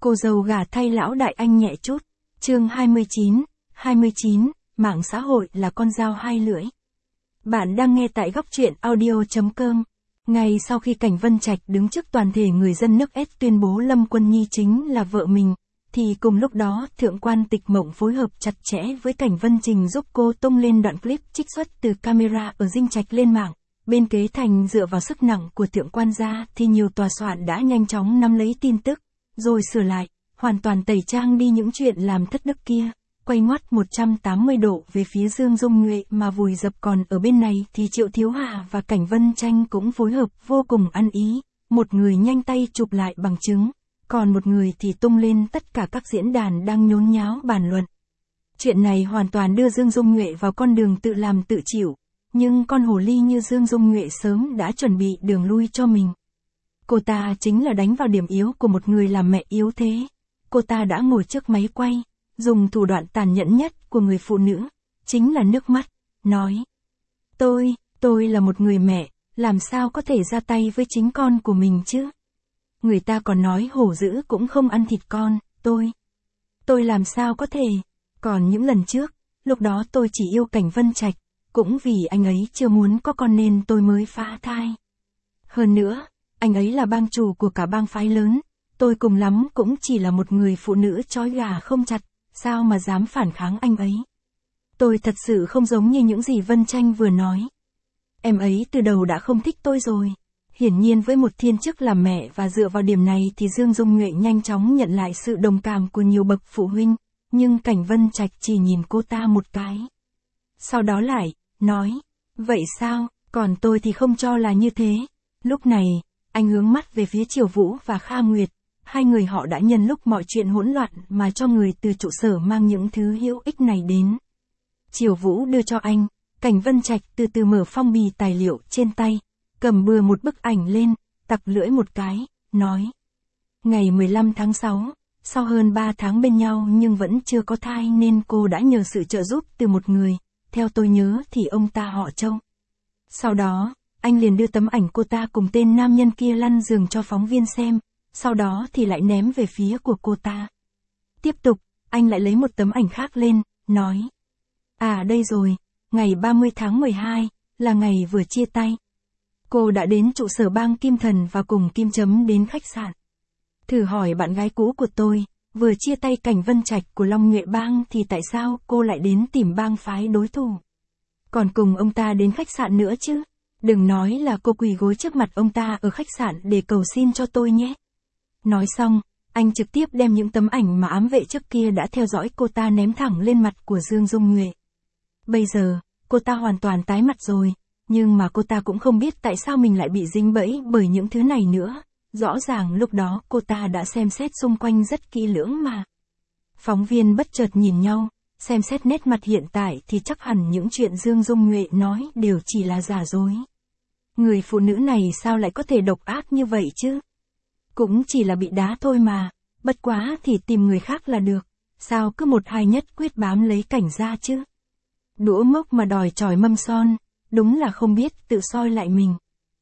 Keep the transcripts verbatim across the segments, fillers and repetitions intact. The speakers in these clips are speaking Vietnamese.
Cô dâu gả thay lão đại anh nhẹ chút. Chương hai mươi chín, hai mươi chín, mạng xã hội là con dao hai lưỡi. Bạn đang nghe tại góc truyện audio chấm com. Ngay sau khi Cảnh Vân Trạch đứng trước toàn thể người dân nước S tuyên bố Lâm Quân Nhi chính là vợ mình, thì cùng lúc đó Thượng quan Tịch Mộng phối hợp chặt chẽ với Cảnh Vân Trình giúp cô tung lên đoạn clip trích xuất từ camera ở Dinh Trạch lên mạng. Bên kế thành dựa vào sức nặng của Thượng quan gia thì nhiều tòa soạn đã nhanh chóng nắm lấy tin tức, rồi sửa lại, hoàn toàn tẩy trang đi những chuyện làm thất đức kia, quay ngoắt một trăm tám mươi độ về phía Dương Dung Nhuệ mà vùi dập. Còn ở bên này thì Triệu Thiếu Hà và Cảnh Vân Tranh cũng phối hợp vô cùng ăn ý, một người nhanh tay chụp lại bằng chứng, còn một người thì tung lên tất cả các diễn đàn đang nhốn nháo bàn luận. Chuyện này hoàn toàn đưa Dương Dung Nhuệ vào con đường tự làm tự chịu, nhưng con hồ ly như Dương Dung Nhuệ sớm đã chuẩn bị đường lui cho mình. Cô ta chính là đánh vào điểm yếu của một người làm mẹ yếu thế. Cô ta đã ngồi trước máy quay, dùng thủ đoạn tàn nhẫn nhất của người phụ nữ, chính là nước mắt, nói: Tôi, tôi là một người mẹ, làm sao có thể ra tay với chính con của mình chứ? Người ta còn nói hổ dữ cũng không ăn thịt con, tôi. Tôi làm sao có thể? Còn những lần trước, lúc đó tôi chỉ yêu Cảnh Vân Trạch, cũng vì anh ấy chưa muốn có con nên tôi mới phá thai. Hơn nữa, anh ấy là bang chủ của cả bang phái lớn, tôi cùng lắm cũng chỉ là một người phụ nữ trói gà không chặt, sao mà dám phản kháng anh ấy. Tôi thật sự không giống như những gì Vân Tranh vừa nói. Em ấy từ đầu đã không thích tôi rồi. Hiển nhiên với một thiên chức làm mẹ và dựa vào điểm này thì Dương Dung Nhuệ nhanh chóng nhận lại sự đồng cảm của nhiều bậc phụ huynh, nhưng Cảnh Vân Trạch chỉ nhìn cô ta một cái. Sau đó lại, nói: Vậy sao, còn tôi thì không cho là như thế. Lúc này, anh hướng mắt về phía Triều Vũ và Kha Nguyệt. Hai người họ đã nhân lúc mọi chuyện hỗn loạn mà cho người từ trụ sở mang những thứ hữu ích này đến. Triều Vũ đưa cho anh, Cảnh Vân Trạch từ từ mở phong bì tài liệu trên tay, cầm bừa một bức ảnh lên, tặc lưỡi một cái, nói: Ngày mười lăm tháng sáu, sau hơn ba tháng bên nhau nhưng vẫn chưa có thai nên cô đã nhờ sự trợ giúp từ một người, theo tôi nhớ thì ông ta họ Châu. Sau đó, anh liền đưa tấm ảnh cô ta cùng tên nam nhân kia lăn giường cho phóng viên xem, sau đó thì lại ném về phía của cô ta. Tiếp tục, anh lại lấy một tấm ảnh khác lên, nói: À đây rồi, ngày ba mươi tháng mười hai, là ngày vừa chia tay. Cô đã đến trụ sở bang Kim Thần và cùng Kim Chấm đến khách sạn. Thử hỏi bạn gái cũ của tôi, vừa chia tay Cảnh Vân Trạch của Long Nhuệ Bang thì tại sao cô lại đến tìm bang phái đối thủ? Còn cùng ông ta đến khách sạn nữa chứ? Đừng nói là cô quỳ gối trước mặt ông ta ở khách sạn để cầu xin cho tôi nhé. Nói xong, anh trực tiếp đem những tấm ảnh mà ám vệ trước kia đã theo dõi cô ta ném thẳng lên mặt của Dương Dung Nhuệ. Bây giờ, cô ta hoàn toàn tái mặt rồi, nhưng mà cô ta cũng không biết tại sao mình lại bị dính bẫy bởi những thứ này nữa. Rõ ràng lúc đó cô ta đã xem xét xung quanh rất kỹ lưỡng mà. Phóng viên bất chợt nhìn nhau, xem xét nét mặt hiện tại thì chắc hẳn những chuyện Dương Dung Nhuệ nói đều chỉ là giả dối. Người phụ nữ này sao lại có thể độc ác như vậy chứ? Cũng chỉ là bị đá thôi mà, bất quá thì tìm người khác là được, sao cứ một hai nhất quyết bám lấy Cảnh gia chứ? Đũa mốc mà đòi chòi mâm son, đúng là không biết tự soi lại mình.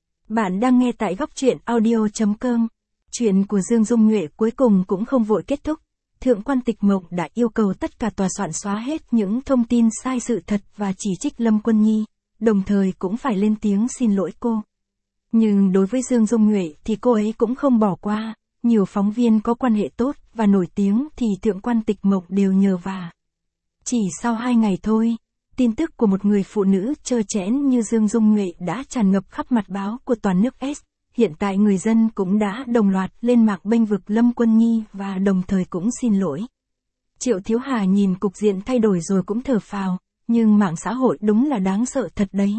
Bạn đang nghe tại góc truyện audio chấm com. Chuyện của Dương Dung Nhuệ cuối cùng cũng không vội kết thúc. Thượng quan Tịch Mộng đã yêu cầu tất cả tòa soạn xóa hết những thông tin sai sự thật và chỉ trích Lâm Quân Nhi, đồng thời cũng phải lên tiếng xin lỗi cô. Nhưng đối với Dương Dung Nhuệ thì cô ấy cũng không bỏ qua, nhiều phóng viên có quan hệ tốt và nổi tiếng thì Thượng quan Tịch Mộng đều nhờ vả. Chỉ sau hai ngày thôi, tin tức của một người phụ nữ trơ trẽn như Dương Dung Nhuệ đã tràn ngập khắp mặt báo của toàn nước S. Hiện tại người dân cũng đã đồng loạt lên mạng bênh vực Lâm Quân Nhi và đồng thời cũng xin lỗi. Triệu Thiếu Hà nhìn cục diện thay đổi rồi cũng thở phào, nhưng mạng xã hội đúng là đáng sợ thật đấy.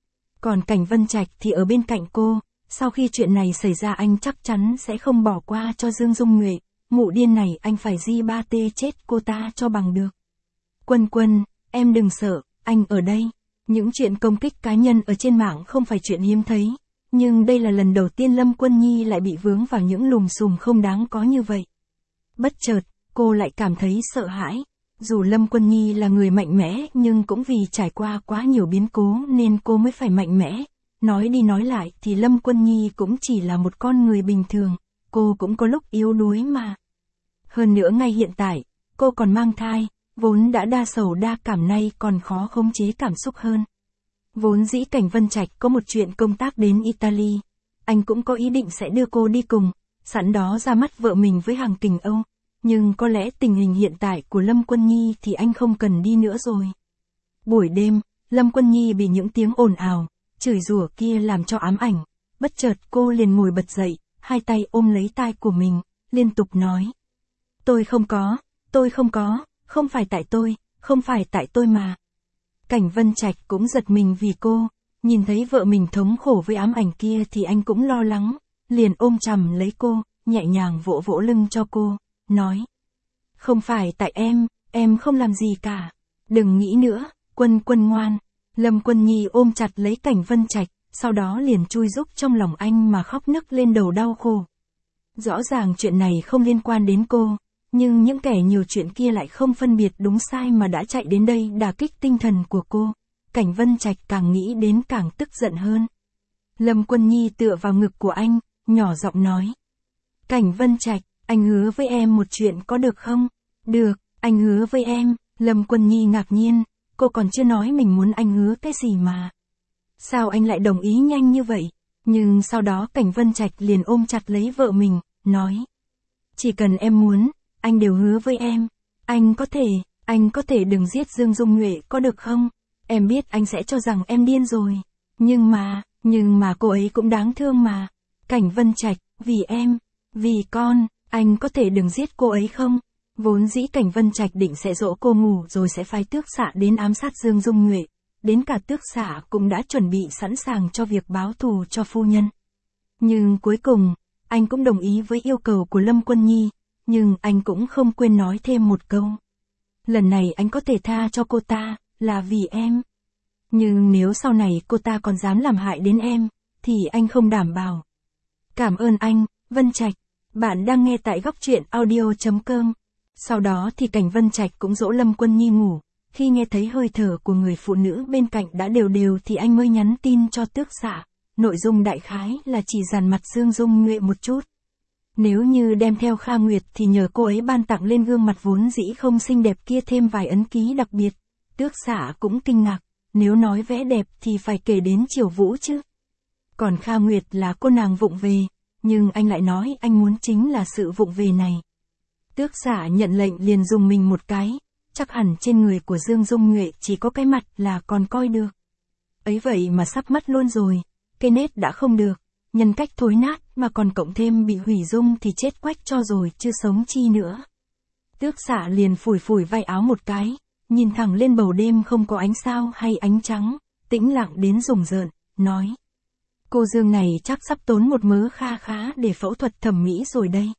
Còn Cảnh Vân Trạch thì ở bên cạnh cô, sau khi chuyện này xảy ra anh chắc chắn sẽ không bỏ qua cho Dương Dung Nhuệ, mụ điên này anh phải di ba tê chết cô ta cho bằng được. Quân Quân, em đừng sợ, anh ở đây. Những chuyện công kích cá nhân ở trên mạng không phải chuyện hiếm thấy, nhưng đây là lần đầu tiên Lâm Quân Nhi lại bị vướng vào những lùm xùm không đáng có như vậy. Bất chợt, cô lại cảm thấy sợ hãi. Dù Lâm Quân Nhi là người mạnh mẽ nhưng cũng vì trải qua quá nhiều biến cố nên cô mới phải mạnh mẽ. Nói đi nói lại thì Lâm Quân Nhi cũng chỉ là một con người bình thường, cô cũng có lúc yếu đuối mà. Hơn nữa ngay hiện tại, cô còn mang thai, vốn đã đa sầu đa cảm nay còn khó khống chế cảm xúc hơn. Vốn dĩ Cảnh Vân Trạch có một chuyện công tác đến Italy. Anh cũng có ý định sẽ đưa cô đi cùng, sẵn đó ra mắt vợ mình với hàng kình Âu. Nhưng có lẽ tình hình hiện tại của Lâm Quân Nhi thì anh không cần đi nữa rồi. Buổi đêm, Lâm Quân Nhi bị những tiếng ồn ào, chửi rủa kia làm cho ám ảnh. Bất chợt cô liền ngồi bật dậy, hai tay ôm lấy tai của mình, liên tục nói. Tôi không có, tôi không có, không phải tại tôi, không phải tại tôi mà. Cảnh Vân Trạch cũng giật mình vì cô, nhìn thấy vợ mình thống khổ với ám ảnh kia thì anh cũng lo lắng, liền ôm chầm lấy cô, nhẹ nhàng vỗ vỗ lưng cho cô, nói. Không phải tại em, em không làm gì cả. Đừng nghĩ nữa, Quân Quân ngoan. Lâm Quân Nhi ôm chặt lấy Cảnh Vân Trạch, sau đó liền chui rúc trong lòng anh mà khóc nức lên đầu đau khổ. Rõ ràng chuyện này không liên quan đến cô, nhưng những kẻ nhiều chuyện kia lại không phân biệt đúng sai mà đã chạy đến đây đả kích tinh thần của cô. Cảnh Vân Trạch càng nghĩ đến càng tức giận hơn. Lâm Quân Nhi tựa vào ngực của anh, nhỏ giọng nói. Cảnh Vân Trạch, anh hứa với em một chuyện có được không? Được, anh hứa với em. Lâm Quân Nhi ngạc nhiên, cô còn chưa nói mình muốn anh hứa cái gì mà. Sao anh lại đồng ý nhanh như vậy? Nhưng sau đó Cảnh Vân Trạch liền ôm chặt lấy vợ mình, nói. Chỉ cần em muốn, anh đều hứa với em. Anh có thể, anh có thể đừng giết Dương Dung Nhuệ có được không? Em biết anh sẽ cho rằng em điên rồi. Nhưng mà, nhưng mà cô ấy cũng đáng thương mà. Cảnh Vân Trạch, vì em, vì con, anh có thể đừng giết cô ấy không? Vốn dĩ Cảnh Vân Trạch định sẽ dỗ cô ngủ rồi sẽ phái tước xạ đến ám sát Dương Dung Nhuệ. Đến cả tước xạ cũng đã chuẩn bị sẵn sàng cho việc báo thù cho phu nhân. Nhưng cuối cùng, anh cũng đồng ý với yêu cầu của Lâm Quân Nhi, nhưng anh cũng không quên nói thêm một câu. Lần này anh có thể tha cho cô ta, là vì em. Nhưng nếu sau này cô ta còn dám làm hại đến em, thì anh không đảm bảo. Cảm ơn anh, Vân Trạch. Bạn đang nghe tại góc truyện audio chấm com. Sau đó thì Cảnh Vân Trạch cũng dỗ Lâm Quân Nhi ngủ. Khi nghe thấy hơi thở của người phụ nữ bên cạnh đã đều đều thì anh mới nhắn tin cho tước xạ. Nội dung đại khái là chỉ dàn mặt Dương Dung Nhuệ một chút. Nếu như đem theo Kha Nguyệt thì nhờ cô ấy ban tặng lên gương mặt vốn dĩ không xinh đẹp kia thêm vài ấn ký đặc biệt. Tước xạ cũng kinh ngạc, nếu nói vẽ đẹp thì phải kể đến Triều Vũ chứ. Còn Kha Nguyệt là cô nàng vụng về, nhưng anh lại nói anh muốn chính là sự vụng về này. Tước xạ nhận lệnh liền dùng mình một cái, chắc hẳn trên người của Dương Dung Nhuệ chỉ có cái mặt là còn coi được. Ấy vậy mà sắp mất luôn rồi, cái nết đã không được, nhân cách thối nát mà còn cộng thêm bị hủy dung thì chết quách cho rồi chứ sống chi nữa. Tước xạ liền phủi phủi vai áo một cái, nhìn thẳng lên bầu đêm không có ánh sao hay ánh trắng, tĩnh lặng đến rùng rợn, nói. Cô Dương này chắc sắp tốn một mớ kha khá để phẫu thuật thẩm mỹ rồi đây.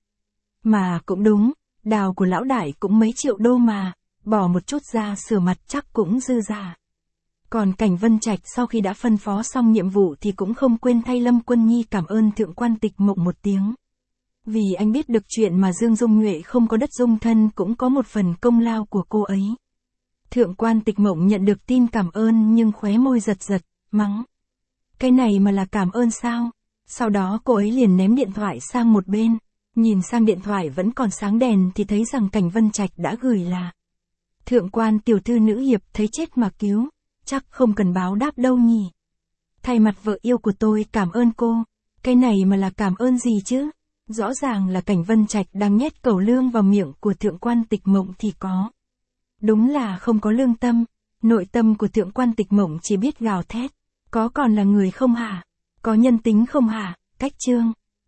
Mà cũng đúng, đào của lão đại cũng mấy triệu đô mà, bỏ một chút ra sửa mặt chắc cũng dư giả. Còn Cảnh Vân Trạch sau khi đã phân phó xong nhiệm vụ thì cũng không quên thay Lâm Quân Nhi cảm ơn Thượng quan Tịch Mộng một tiếng. Vì anh biết được chuyện mà Dương Dung Nhuệ không có đất dung thân cũng có một phần công lao của cô ấy. Thượng quan Tịch Mộng nhận được tin cảm ơn nhưng khóe môi giật giật, mắng. Cái này mà là cảm ơn sao? Sau đó cô ấy liền ném điện thoại sang một bên, nhìn sang điện thoại vẫn còn sáng đèn thì thấy rằng Cảnh Vân Trạch đã gửi là. Thượng quan tiểu thư nữ hiệp thấy chết mà cứu, chắc không cần báo đáp đâu nhỉ. Thay mặt vợ yêu của tôi cảm ơn cô, cái này mà là cảm ơn gì chứ? Rõ ràng là Cảnh Vân Trạch đang nhét cẩu lương vào miệng của Thượng quan Tịch Mộng thì có. Đúng là không có lương tâm, nội tâm của Thượng quan Tịch Mộng chỉ biết gào thét. Có còn là người không hả? Có nhân tính không hả? Cách chương.